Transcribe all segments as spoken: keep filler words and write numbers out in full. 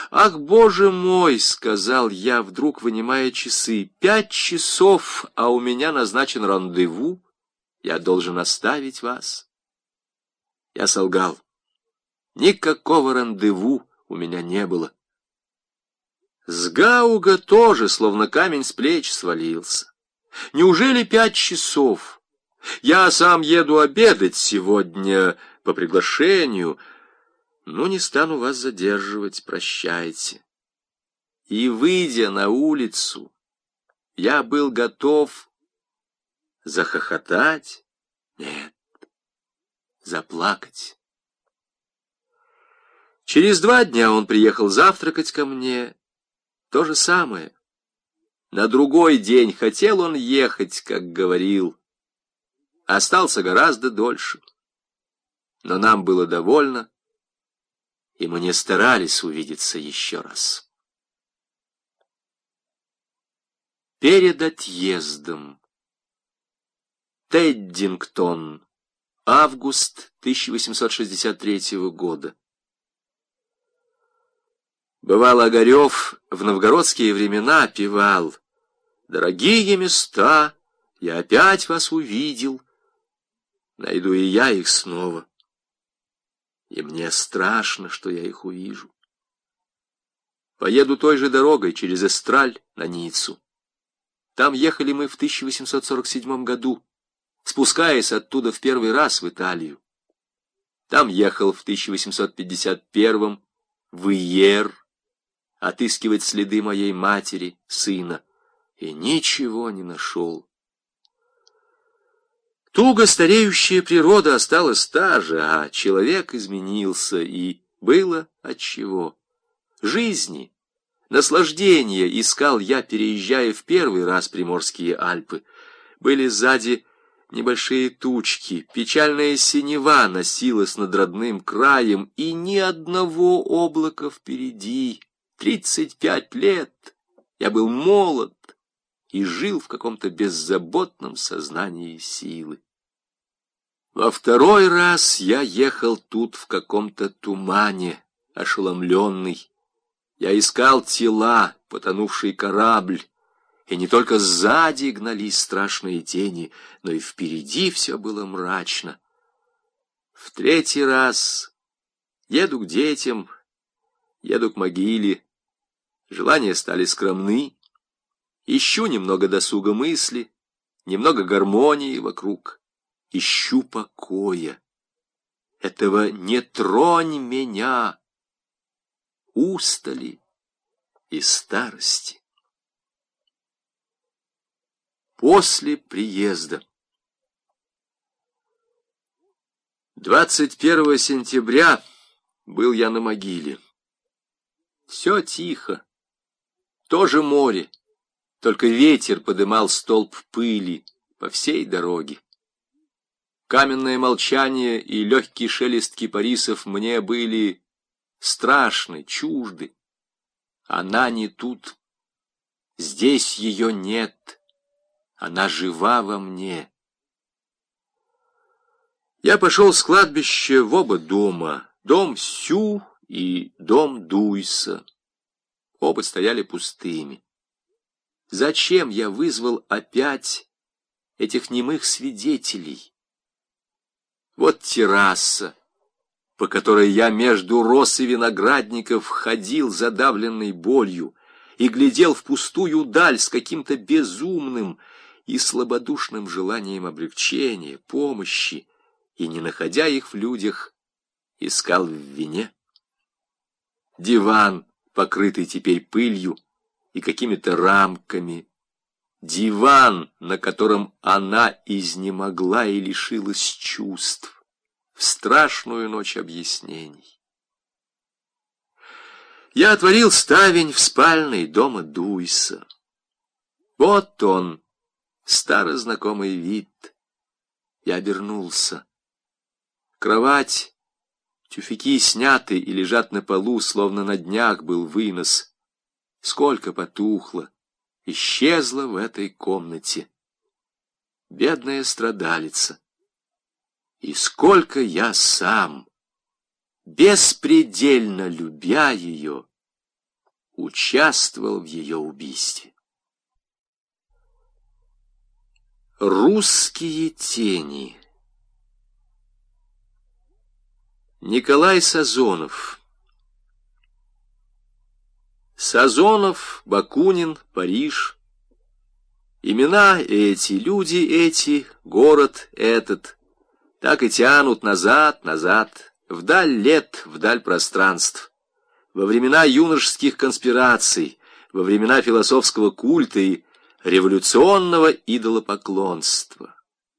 «Ах, боже мой!» — сказал я, вдруг вынимая часы. «Пять часов, а у меня назначен рандеву. Я должен оставить вас». Я солгал. Никакого рандеву у меня не было. С Гауга тоже, словно камень с плеч, свалился. Неужели пять часов? Я сам еду обедать сегодня по приглашению. Ну, не стану вас задерживать, прощайте. И, выйдя на улицу, я был готов захохотать, нет, заплакать. Через два дня он приехал завтракать ко мне. То же самое. На другой день хотел он ехать, как говорил. Остался гораздо дольше. Но нам было довольно, и мы не старались увидеться еще раз. Перед отъездом. Теддингтон. Август тысяча восемьсот шестьдесят третьего года. Бывало, Огарев в новгородские времена певал: «Дорогие места, я опять вас увидел, найду и я их снова, и мне страшно, что я их увижу. Поеду той же дорогой через Эстраль на Ниццу. Там ехали мы в тысяча восемьсот сорок седьмом году, спускаясь оттуда в первый раз в Италию. Там ехал в тысяча восемьсот пятьдесят первом в Иер отыскивать следы моей матери, сына, и ничего не нашел. Туго стареющая природа осталась та же, а человек изменился, и было отчего. Жизни, наслаждения искал я, переезжая в первый раз Приморские Альпы. Были сзади небольшие тучки, печальная синева носилась над родным краем, и ни одного облака впереди. Тридцать пять лет я был молод и жил в каком-то беззаботном сознании силы. Во второй раз я ехал тут в каком-то тумане, ошеломленный. Я искал тела, потонувший корабль, и не только сзади гнались страшные тени, но и впереди все было мрачно. В третий раз еду к детям, еду к могиле. Желания стали скромны. Ищу немного досуга мысли, немного гармонии вокруг. Ищу покоя. Этого «не тронь меня» устали и старости. После приезда. двадцать первого сентября был я на могиле. Все тихо. Тоже море, только ветер подымал столб пыли по всей дороге. Каменное молчание и легкий шелест кипарисов мне были страшны, чужды. Она не тут. Здесь ее нет. Она жива во мне. Я пошел с кладбища в оба дома. Дом Сю и дом Дуйса. Оба стояли пустыми. Зачем я вызвал опять этих немых свидетелей? Вот терраса, по которой я между роз и виноградников ходил, задавленной болью, и глядел в пустую даль с каким-то безумным и слабодушным желанием облегчения, помощи, и, не находя их в людях, искал в вине. Диван, покрытый теперь пылью и какими-то рамками. Диван, на котором она изнемогла и лишилась чувств в страшную ночь объяснений. Я отворил ставень в спальной дома Дуйса. Вот он, старый знакомый вид. Я обернулся. Кровать, тюфяки сняты и лежат на полу, словно на днях был вынос. Сколько потухло, исчезло в этой комнате. Бедная страдалица. И сколько я сам, беспредельно любя ее, участвовал в ее убийстве. Русские тени. Николай Сазонов. Сазонов, Бакунин, Париж. Имена эти, люди эти, город этот, так и тянут назад, назад, вдаль лет, вдаль пространств. Во времена юношеских конспираций, во времена философского культа и революционного идолопоклонства.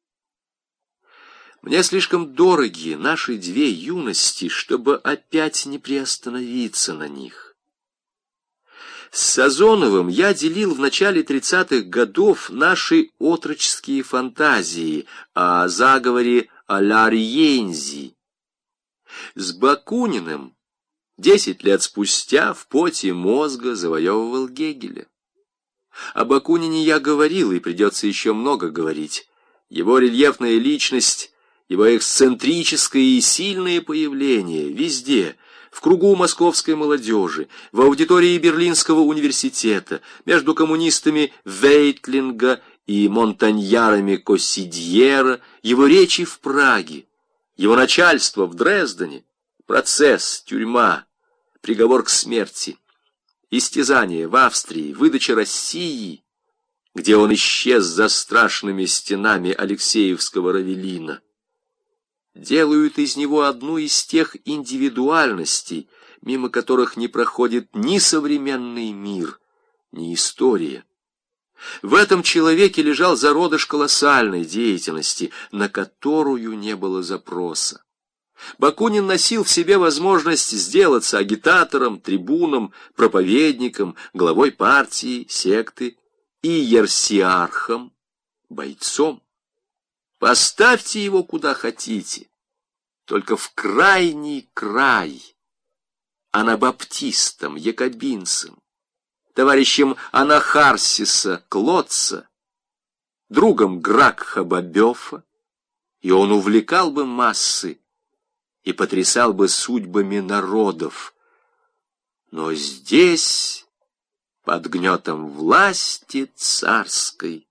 Мне слишком дороги наши две юности, чтобы опять не приостановиться на них. С Сазоновым я делил в начале тридцатых годов наши отроческие фантазии о заговоре а-ля Риензи. С Бакуниным десять лет спустя в поте мозга завоевывал Гегеля. О Бакунине я говорил, и придется еще много говорить. Его рельефная личность, его эксцентрическое и сильное появление везде, в кругу московской молодежи, в аудитории Берлинского университета, между коммунистами Вейтлинга и монтаньярами Коссидьера, его речи в Праге, его начальство в Дрездене, процесс, тюрьма, приговор к смерти, истязание в Австрии, выдача России, где он исчез за страшными стенами Алексеевского Равелина, делают из него одну из тех индивидуальностей, мимо которых не проходит ни современный мир, ни история. В этом человеке лежал зародыш колоссальной деятельности, на которую не было запроса. Бакунин носил в себе возможность сделаться агитатором, трибуном, проповедником, главой партии, секты и ерсиархом, бойцом. Поставьте его куда хотите, только в крайний край, анабаптистом, якобинцем, товарищем Анахарсиса Клотца, другом Гракха Бабёфа, и он увлекал бы массы и потрясал бы судьбами народов. Но здесь, под гнетом власти царской,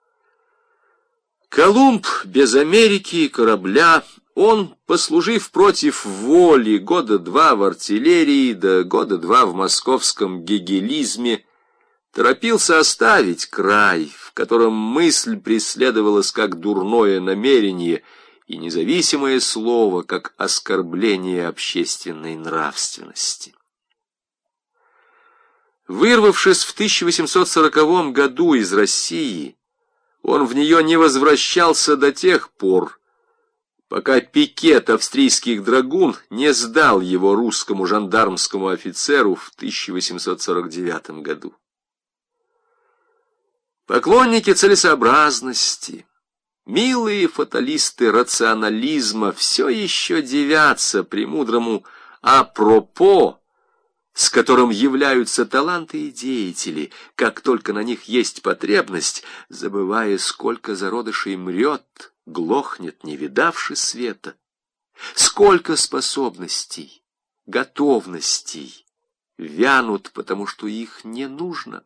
Колумб без Америки и корабля, он, послужив против воли года два в артиллерии, да года два в московском гегелизме, торопился оставить край, в котором мысль преследовалась как дурное намерение и независимое слово как оскорбление общественной нравственности. Вырвавшись в тысяча восемьсот сороковом году из России, он в нее не возвращался до тех пор, пока пикет австрийских драгун не сдал его русскому жандармскому офицеру в тысяча восемьсот сорок девятом году. Поклонники целесообразности, милые фаталисты рационализма все еще дивятся премудрому «апропо», с которым являются таланты и деятели, как только на них есть потребность, забывая, сколько зародышей мрет, глохнет, не видавши света, сколько способностей, готовностей вянут, потому что их не нужно.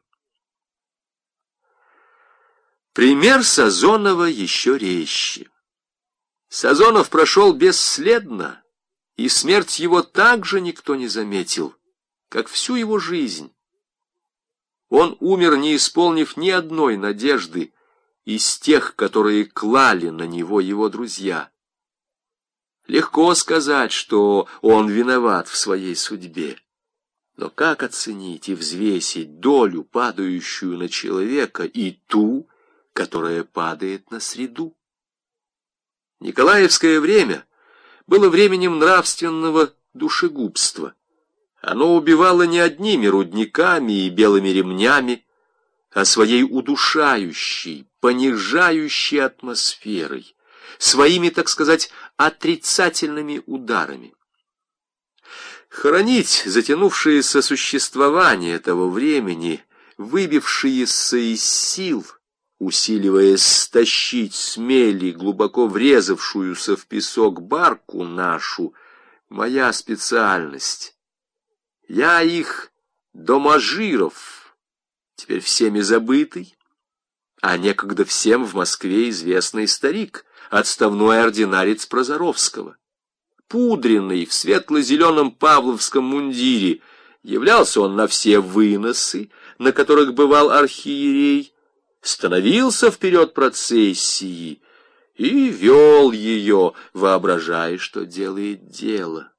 Пример Сазонова еще резче. Сазонов прошел бесследно, и смерть его также никто не заметил, как всю его жизнь. Он умер, не исполнив ни одной надежды из тех, которые клали на него его друзья. Легко сказать, что он виноват в своей судьбе. Но как оценить и взвесить долю, падающую на человека, и ту, которая падает на среду? Николаевское время было временем нравственного душегубства. Оно убивало не одними рудниками и белыми ремнями, а своей удушающей, понижающей атмосферой, своими, так сказать, отрицательными ударами. Хоронить затянувшееся существование этого времени, выбившееся из сил, усиливаясь стащить с мели глубоко врезавшуюся в песок барку нашу, моя специальность. Я их Доможиров, теперь всеми забытый, а некогда всем в Москве известный старик, отставной ординарец Прозоровского. Пудренный в светло-зеленом павловском мундире, являлся он на все выносы, на которых бывал архиерей, становился вперед процессии и вел ее, воображая, что делает дело.